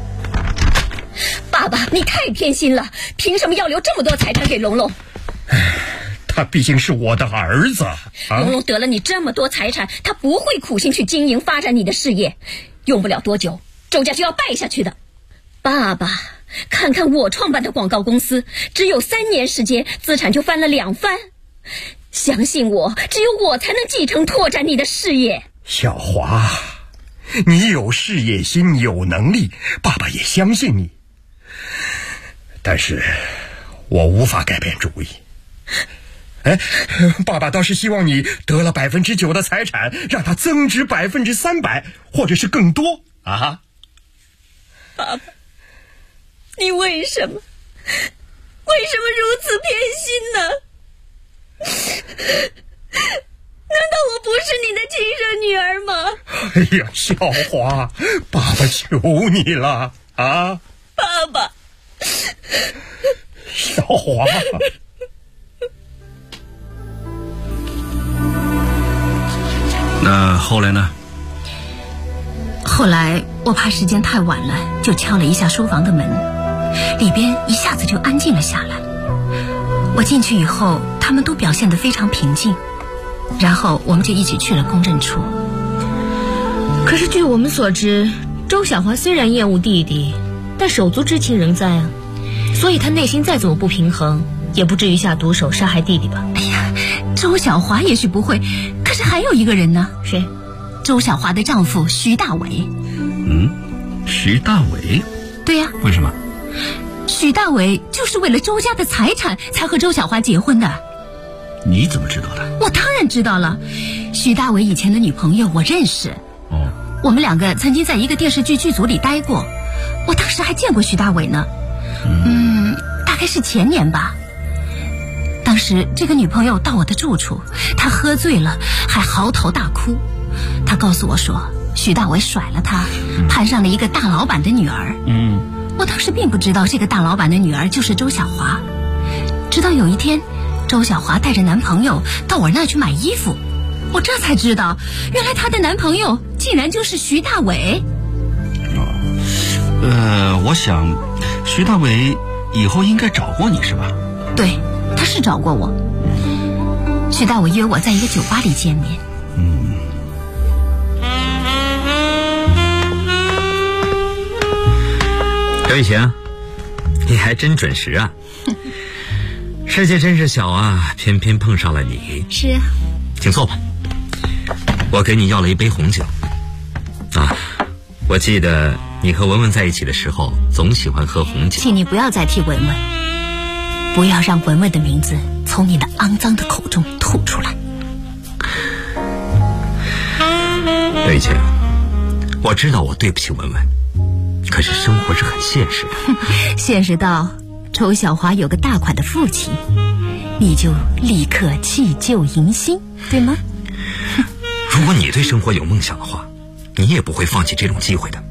爸爸，你太偏心了，凭什么要留这么多财产给龙龙？ 他毕竟是我的儿子。 龙龙得了你这么多财产，他不会苦心去经营发展你的事业，用不了多久周家就要败下去的。爸爸，看看我创办的广告公司，只有3年时间资产就翻了2番，相信我，只有我才能继承拓展你的事业。 小华，你有事业心，有能力，爸爸也相信你，但是我无法改变主意。爸爸倒是希望你得了9%的财产，让它增值300%，或者是更多啊！ 爸爸，你为什么如此偏心呢？难道我不是你的亲生女儿吗？ 哎呀，小华，爸爸求你了啊！ 爸爸， 小华。 那后来呢？ 后来我怕时间太晚了，就敲了一下书房的门，里边一下子就安静了下来。我进去以后，他们都表现得非常平静，然后我们就一起去了公证处。 可是据我们所知，周小华虽然厌恶弟弟，但手足之情仍在啊，所以他内心再怎么不平衡，也不至于下毒手杀害弟弟吧？ 哎呀，周小华也许不会，可是还有一个人呢。 谁？ 周小华的丈夫徐大伟。 徐大伟？ 对呀。 为什么？ 许大伟就是为了周家的财产才和周小华结婚的。 你怎么知道的？ 我当然知道了，许大伟以前的女朋友我认识。我们2个曾经在一个电视剧剧组里待过，我当时还见过许大伟呢。大概是前年吧。当时这个女朋友到我的住处，她喝醉了还嚎啕大哭，她告诉我说许大伟甩了她，攀上了一个大老板的女儿。我当时并不知道这个大老板的女儿就是周小华，直到有一天周小华带着男朋友到我那儿去买衣服，我这才知道原来她的男朋友竟然就是徐大伟。 我想徐大伟以后应该找过你是吧？ 对，他是找过我。徐大伟约我在一个酒吧里见面。 刘雨晴，你还真准时啊！世界真是小啊，偏偏碰上了你。 是啊， 请坐吧。我给你要了一杯红酒。啊，我记得你和文文在一起的时候，总喜欢喝红酒。 请你不要再提文文，不要让文文的名字从你的肮脏的口中吐出来。 刘雨晴，我知道我对不起文文。可是生活是很现实的， 现实到周小华有个大款的父亲，你就立刻弃旧迎新，对吗？ 如果你对生活有梦想的话，你也不会放弃这种机会的。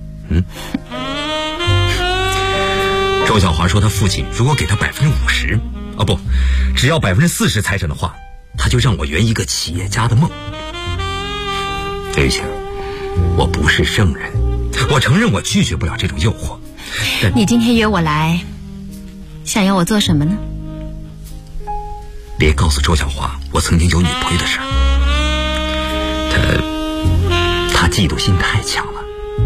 周小华说他父亲如果给他50%，不，只要40%财产的话，他就让我圆一个企业家的梦。刘雨晴，我不是圣人，我承认我拒绝不了这种诱惑。 你今天约我来，想要我做什么呢？ 别告诉周小华我曾经有女朋友的事儿，他嫉妒心太强了。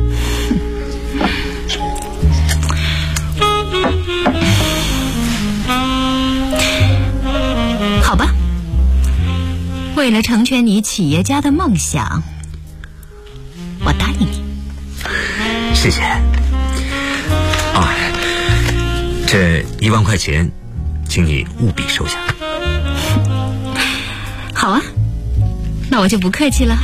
好吧，为了成全你企业家的梦想，我答应你。 谢谢。这1万块钱，请你务必收下。 好啊，那我就不客气了。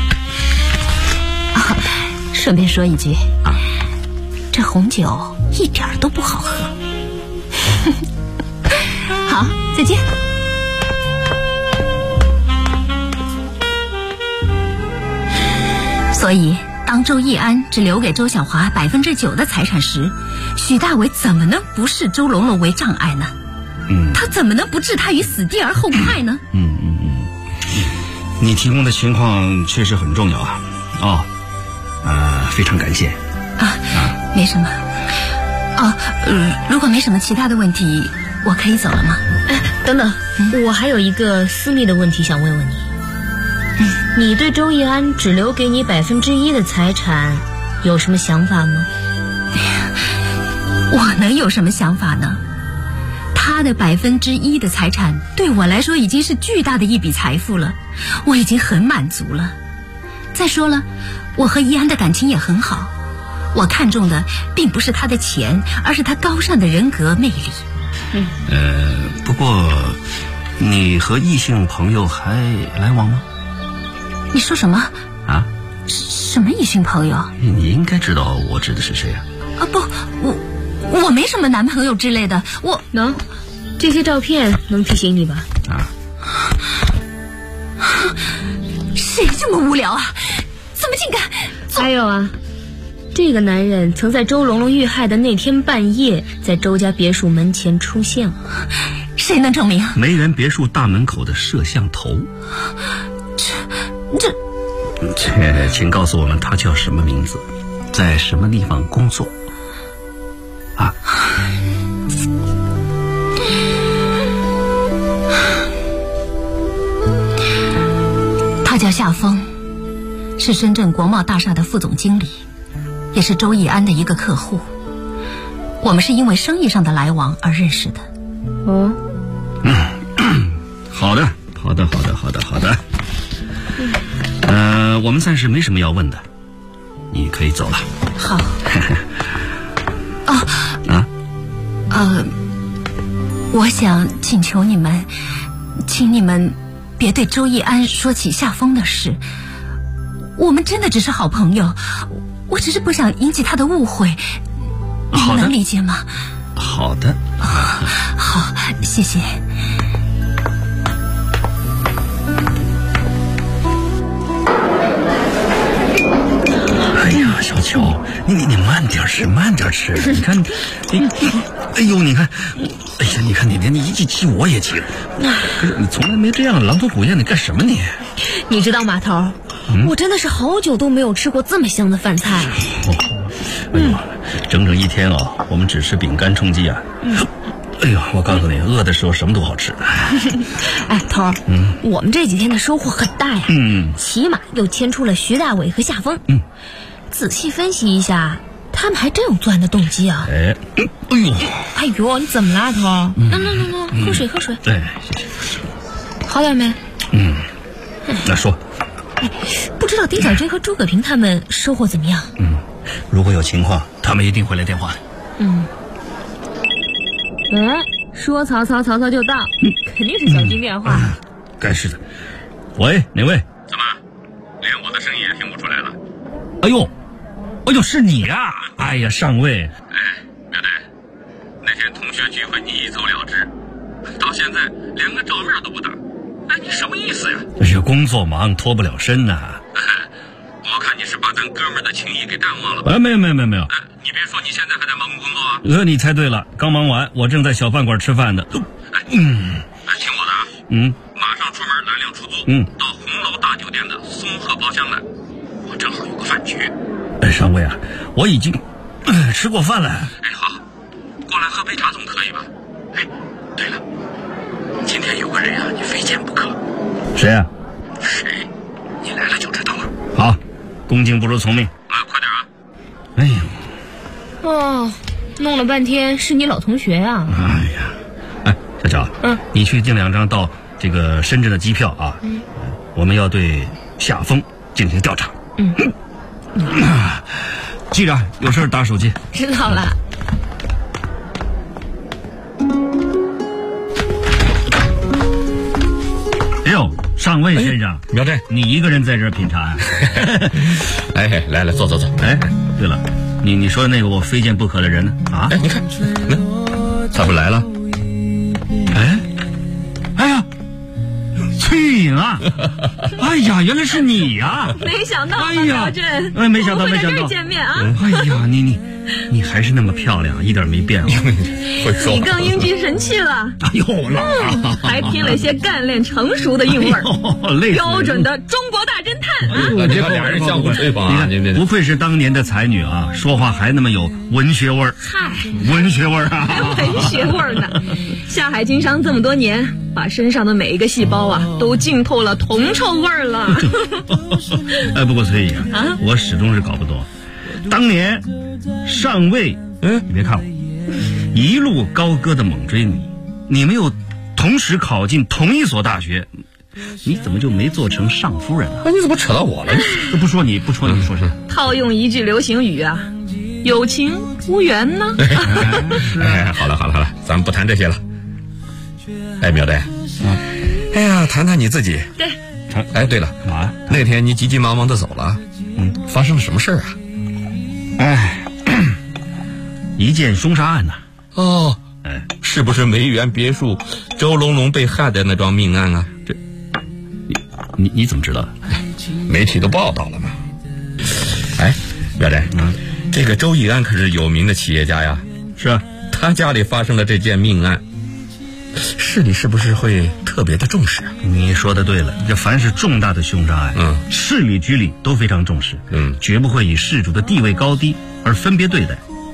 顺便说一句，这红酒一点都不好喝。好，再见。所以当周易安只留给周小华9%的财产时，许大伟怎么能不视周龙龙为障碍呢？他怎么能不置他于死地而后快呢？ 你提供的情况确实很重要啊！非常感谢。 没什么。如果没什么其他的问题，我可以走了吗？ 等等，我还有一个私密的问题想问问你。你对周易安只留给你1%的财产有什么想法吗？ 我能有什么想法呢？他的1%的财产对我来说已经是巨大的一笔财富了，我已经很满足了。再说了，我和易安的感情也很好，我看重的并不是他的钱，而是他高尚的人格魅力。 不过你和异性朋友还来往吗？ 你说什么啊？ 什么异性朋友？ 你应该知道我指的是谁啊？ 不，我没什么男朋友之类的。 能，这些照片能提醒你吧？ 谁这么无聊啊？怎么竟敢？ 还有啊，这个男人曾在周龙龙遇害的那天半夜，在周家别墅门前出现过。 谁能证明？ 梅园别墅大门口的摄像头。请告诉我们他叫什么名字，在什么地方工作啊？ 他叫夏风，是深圳国贸大厦的副总经理，也是周易安的一个客户。我们是因为生意上的来往而认识的。 好的。我们暂时没什么要问的，你可以走了。 好。我想请求你们，请你们别对周易安说起夏风的事。我们真的只是好朋友，我只是不想引起他的误会，你们能理解吗？ 好的。 好，谢谢。 哎呀，小乔，你慢点吃，你看，哎呦，你看，哎呀，你看你一急我也急了。可是你从来没这样狼吞虎咽的干什么你？ 你知道码头， 我真的是好久都没有吃过这么香的饭菜了。 哎呦，整整一天啊，我们只吃饼干充饥啊。哎呦，我告诉你，饿的时候什么都好吃。 哎，头儿，我们这几天的收获很大呀。起码又牵出了徐大伟和夏风。仔细分析一下，他们还真有作案的动机啊。 哎呦， 你怎么啦，头儿？喝水。 对， 好点没？ 那说。 不知道丁小军和诸葛平他们收获怎么样？ 如果有情况，他们一定会来电话的。 说曹操就到，肯定是小军电话。 该是的。喂，哪位？怎么，连我的声音也听不出来了？哎呦，是你呀！哎呀，上尉。苗队，那天同学聚会你一走了之，到现在连个照面都不打。你什么意思呀？哎呀，工作忙脱不了身呐。我看你是把咱哥们的情谊给淡忘了吧？没有。你别说你现在还在忙工作啊。你猜对了，刚忙完，我正在小饭馆吃饭呢。听我的啊。马上出门拦辆出租，到红楼大酒店的松鹤包厢来，我正好有个饭局。上尉啊，我已经吃过饭了。好，过来喝杯茶总可以吧？对了，今天有个人啊，你非见不可。谁啊？谁？你来了就知道了。好，恭敬不如从命。快点啊！哎呦， 弄了半天是你老同学啊。 小乔，你去订2张到这个深圳的机票啊。我们要对夏风进行调查。记着，有事打手机。 知道了。 哎呦，上尉先生， 苗队， 你一个人在这儿品茶啊？ 来，坐。 对了，你说的那个我非见不可的人呢？ 你看，他不来了？ 哎呀，崔颖啊！哎呀，原来是你呀！ 没想到， 苗振，没想到， 见面啊！ 哎呀，你还是那么漂亮，一点没变啊！ 你更英俊神气了。 哎呦， 还添了些干练成熟的韵味儿，标准的中国大侦探啊！ 这俩人相互吹捧啊！ 不愧是当年的才女啊，说话还那么有文学味儿。文学味儿啊！ 文学味儿呢？下海经商这么多年，把身上的每一个细胞啊，都浸透了铜臭味儿了。 不过崔颖啊，我始终是搞不懂，当年上尉，你别看我一路高歌的猛追你没有同时考进同一所大学，你怎么就没做成上夫人呢？ 你怎么扯到我了？ 不说你说谁？ 套用一句流行语啊，有情无缘呢。 好了，咱们不谈这些了。苗队，谈谈你自己。 对。 对了，那天你急急忙忙的走了，发生了什么事啊？ 一件凶杀案呐。 是不是梅园别墅周龙龙被害的那桩命案啊？ 这，你怎么知道的？ 媒体都报道了嘛。苗队，这个周义安可是有名的企业家呀。 是啊， 他家里发生了这件命案，市里是不是会特别的重视啊？ 你说的对了，这凡是重大的凶杀案，市里局里都非常重视，绝不会以事主的地位高低而分别对待。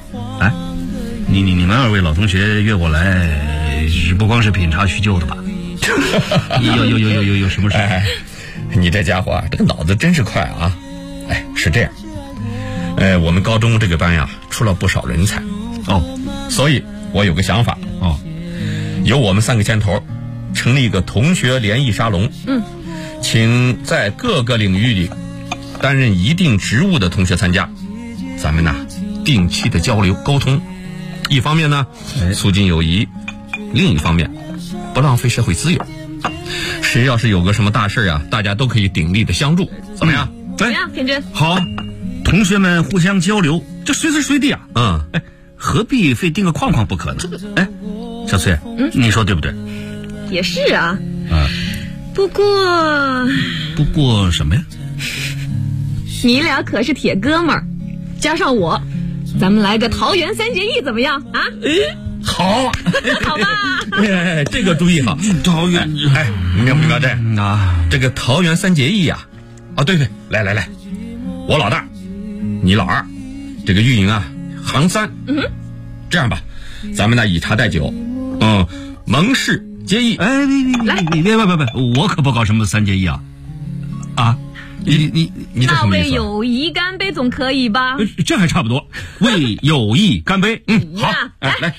你们2位老同学约我来，不光是品茶叙旧的吧？有什么事？ 你这家伙啊，这个脑子真是快啊！是这样，我们高中这个班呀，出了不少人才所以我有个想法由我们3个牵头，成立一个同学联谊沙龙，请在各个领域里担任一定职务的同学参加，咱们呢定期的交流沟通，一方面呢促进友谊，另一方面不浪费社会资源。谁要是有个什么大事啊，大家都可以鼎力的相助，怎么样？ 怎么样，天真？ 好，同学们互相交流，这随时随地啊。何必非定个框框不可呢？小崔，你说对不对？ 也是啊。不过什么呀？ 你俩可是铁哥们儿，加上我，咱们来个桃园3结义怎么样啊？ 好， 好吧。 这个主意好。 桃园， 苗队这个桃园3结义啊， 啊，对，来，我老大，你老二，这个玉莹啊，行三。这样吧，咱们呢以茶代酒，盟誓结义。 哎，别，我可不搞什么3结1啊！你这什么意思？ 那为友谊干杯总可以吧？ 这还差不多，为友谊干杯。好，来，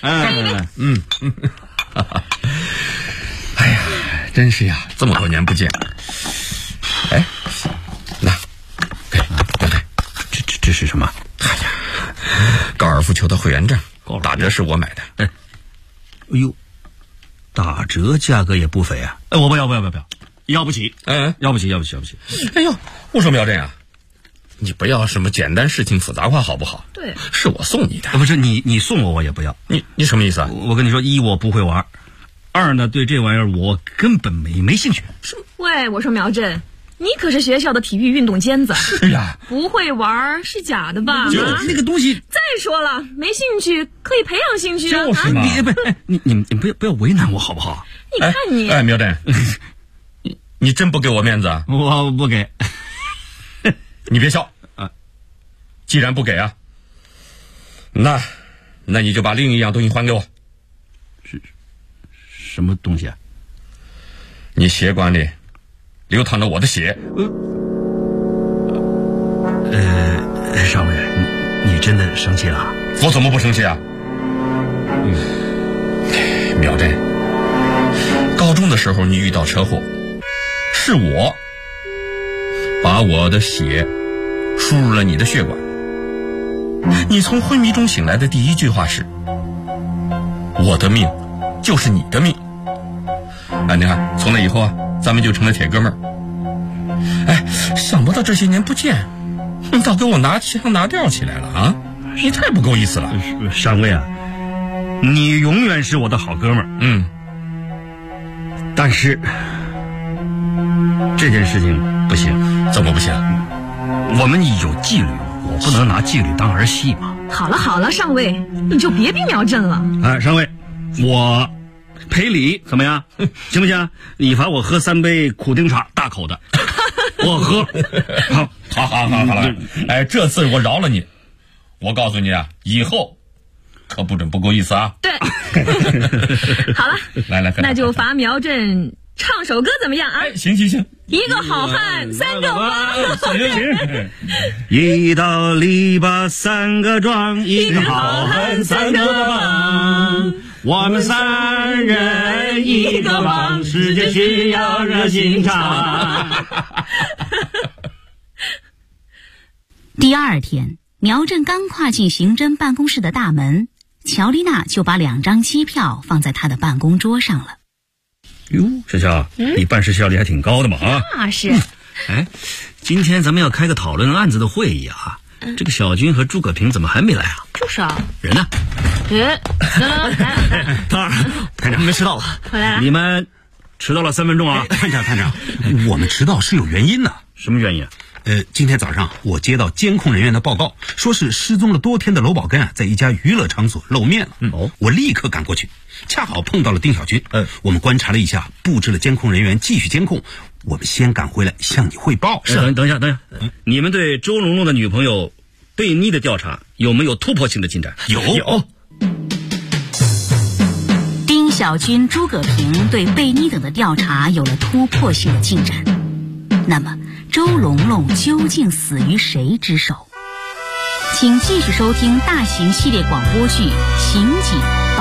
哎呀，真是呀，这么多年不见。哎，那， 这是什么？ 哎呀，高尔夫球的会员证，打折是我买的。 哎呦，打折价格也不菲啊！我不要，要不起，要不起。 哎呦，我说苗振啊，你不要什么简单事情复杂化好不好？ 对， 是我送你的。 不是你送我也不要。 你什么意思啊？ 我跟你说，一我不会玩，二呢对这玩意儿我根本没兴趣。 喂，我说苗振，你可是学校的体育运动尖子。 是呀， 不会玩是假的吧？ 那个东西。 再说了，没兴趣可以培养兴趣啊。 就是嘛。 你不要为难我好不好？ 你看你。 哎，苗振，你真不给我面子啊？ 我不给。 你别笑啊！既然不给啊，那你就把另一样东西还给我。 是什么东西啊？ 你血管里流淌着我的血。 上尉，你真的生气了？ 我怎么不生气啊？苗振，高中的时候你遇到车祸，是我把我的血输入了你的血管。你从昏迷中醒来的第一句话是：我的命就是你的命。你看，从那以后啊，咱们就成了铁哥们儿。哎，想不到这些年不见，你倒给我拿腔拿调起来了啊！你太不够意思了。 上尉啊，你永远是我的好哥们儿。但是这件事情不行。 怎么不行？ 我们有纪律，我不能拿纪律当儿戏嘛。 好了，上尉，你就别逼苗振了。 上尉，我赔礼怎么样？行不行？你罚我喝3杯苦丁茶，大口的，我喝。 好了。哎，这次我饶了你。我告诉你啊，以后可不准不够意思啊。 对。好了， 来， 那就罚苗振唱首歌怎么样啊？ 行。 一个好汉3个帮。 行。一道篱笆3个桩，一个好汉3个帮。我们3人1个帮，世界需要热心肠。 第二天，苗振刚跨进刑侦办公室的大门，乔丽娜就把2张机票放在他的办公桌上了。 哟，小乔，你办事效率还挺高的嘛啊！ 那是。 哎，今天咱们要开个讨论案子的会议啊。这个小军和诸葛平怎么还没来啊？ 就是啊。 人呢？ 来， 探长，你们迟到了。 回来了。 你们迟到了3分钟啊！ 探长，我们迟到是有原因的。 什么原因啊？ 今天早上我接到监控人员的报告，说是失踪了多天的娄宝根啊，在一家娱乐场所露面了。我立刻赶过去，恰好碰到了丁小军。我们观察了一下，布置了监控人员继续监控。我们先赶回来向你汇报。 等一下，你们对周龙龙的女朋友贝妮的调查有没有突破性的进展？ 有。 丁小军、诸葛平对贝妮等的调查有了突破性的进展。那么周龙龙究竟死于谁之手？请继续收听大型系列广播剧《刑警803》。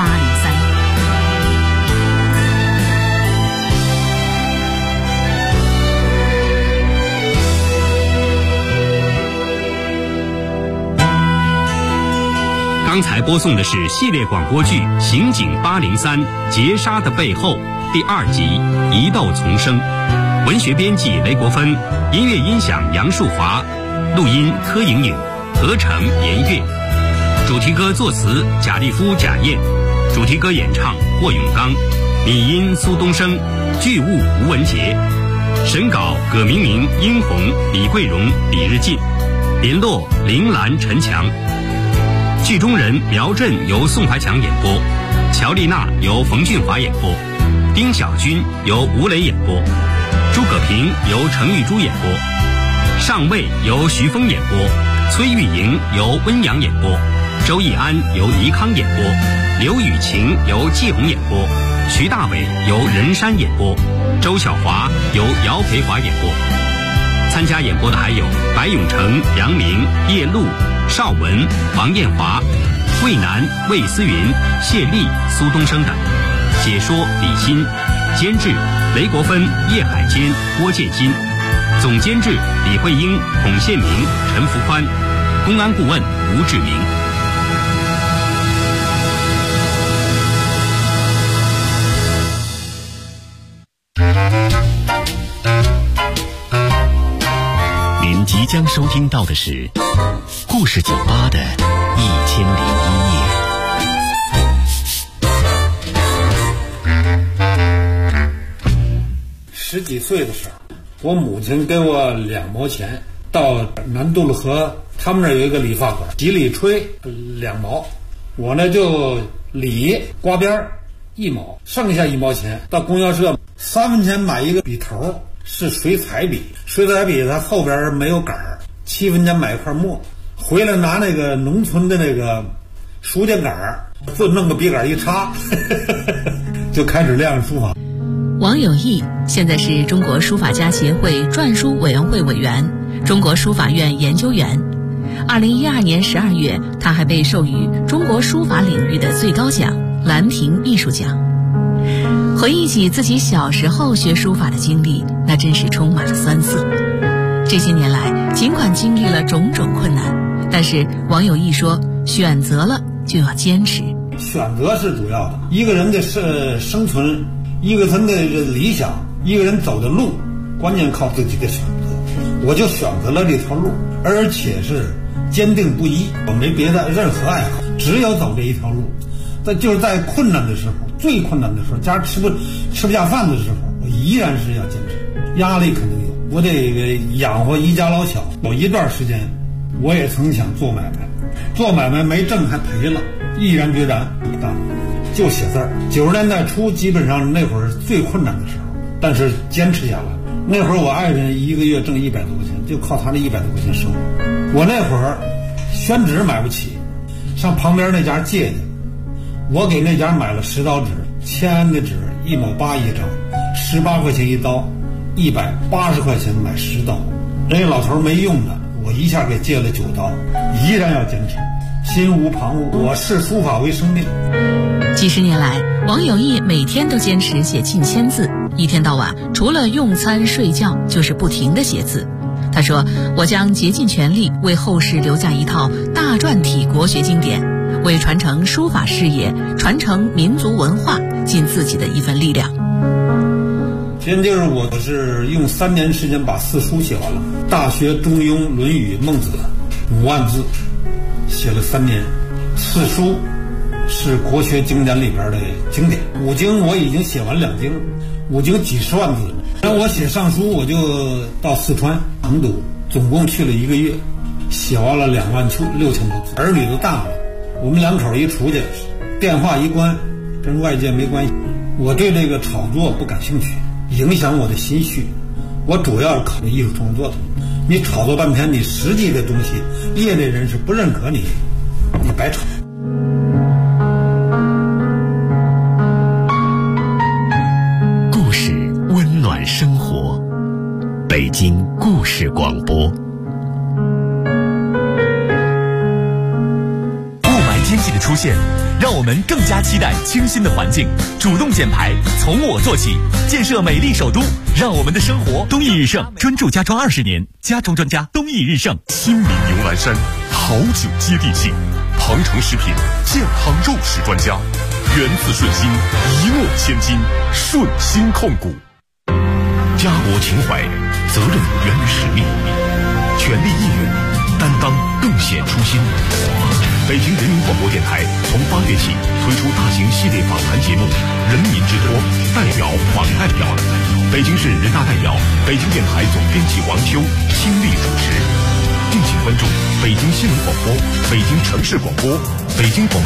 刚才播送的是系列广播剧《刑警803劫杀的背后》第2集《疑窦丛生》，文学编辑雷国芬，音乐音响杨树华，录音柯莹莹，合成严月，主题歌作词贾立夫、贾燕，主题歌演唱霍永刚，拟音苏东升，剧务吴文杰，审稿葛明明、殷红、李桂荣、李日进，联络林兰、陈强。剧中人苗振由宋怀强演播，乔丽娜由冯俊华演播，丁小军由吴磊演播，诸葛平由程玉珠演播。 上尉由徐峰演播，崔玉莹由温阳演播，周易安由倪康演播，刘雨晴由季红演播，徐大伟由任山演播，周小华由姚培华演播。参加演播的还有白永成、杨明、叶璐、邵文、王艳华、魏楠、魏思云、谢丽、苏东升等。解说李欣，监制雷国芬、叶海坚、郭建新，总监制李慧英、孔宪明、陈福宽，公安顾问吴志明。 您即将收听到的是故事酒吧的1001夜。 10几岁的时候，我母亲给我2毛钱，到南渡路河他们那儿有一个理发馆，洗理吹2毛，我呢就理刮边1毛，剩下1毛钱到供销社3分钱买一个笔头，是水彩笔，水彩笔它后边没有杆儿，7分钱买一块墨，回来拿那个农村的那个书架杆儿，就弄个笔杆一插就开始练书法。 王有义现在是中国书法家协会篆书委员会委员、中国书法院研究员。2012年12月，他还被授予中国书法领域的最高奖兰亭艺术奖。回忆起自己小时候学书法的经历，那真是充满了酸涩。这些年来，尽管经历了种种困难，但是王有义说，选择了就要坚持。 选择是主要的，一个人的生存，一个人的理想，一个人走的路，关键靠自己的选择。我就选择了这条路，而且是坚定不移，我没别的任何爱好，只有走这一条路。就是在困难的时候，最困难的时候，家吃不下饭的时候，我依然是要坚持。压力肯定有，我得养活一家老小。有一段时间，我也曾想做买卖，做买卖没挣还赔了，毅然决然不干，就写字儿。90年代初，基本上那会儿是最困难的时候，但是坚持下来。那会儿我爱人一个月挣100多块钱，就靠他这100多块钱生活。我那会儿宣纸买不起，上旁边那家借去。我给那家买了10刀纸，签的纸1毛8一张，18块钱一刀，180块钱买10刀。人家老头没用的，我一下给借了9刀，依然要坚持，心无旁骛。我视书法为生命。 几十年来，王有义每天都坚持写近1000字，一天到晚除了用餐睡觉，就是不停地写字。他说：“我将竭尽全力为后世留下一套大篆体国学经典。”为传承书法事业、传承民族文化尽自己的一份力量。 现在就是我是用3年时间把4书写完了，《大学》《中庸》《论语》《孟子》5万字，写了3年。4书是国学经典里边的经典，5经我已经写完2经，5经几十万字。然后我写上书，我就到四川成都，总共去了1个月，写完了26000多字。儿女都大了。我们2口一出去，电话一关，跟外界没关系。我对这个炒作不感兴趣，影响我的心绪。我主要是考虑艺术创作的。你炒作半天，你实际的东西，业内人士不认可你，你白炒。 故事温暖生活，北京故事广播。天气的出现，让我们更加期待清新的环境。主动减排，从我做起，建设美丽首都，让我们的生活东益日盛。专注家装20年，家装专家东益日盛。 亲民牛栏山，好酒接地气。庞城食品健康肉食专家，源自顺心，一诺千金，顺心控股。家国情怀，责任源于使命，全力义勇，担当更显初心。北京人民广播电台从8月起推出大型系列访谈节目《人民之托》，代表访代表，北京市人大代表、北京电台总编辑王秋亲力主持。敬请关注北京新闻广播、北京城市广播、北京广播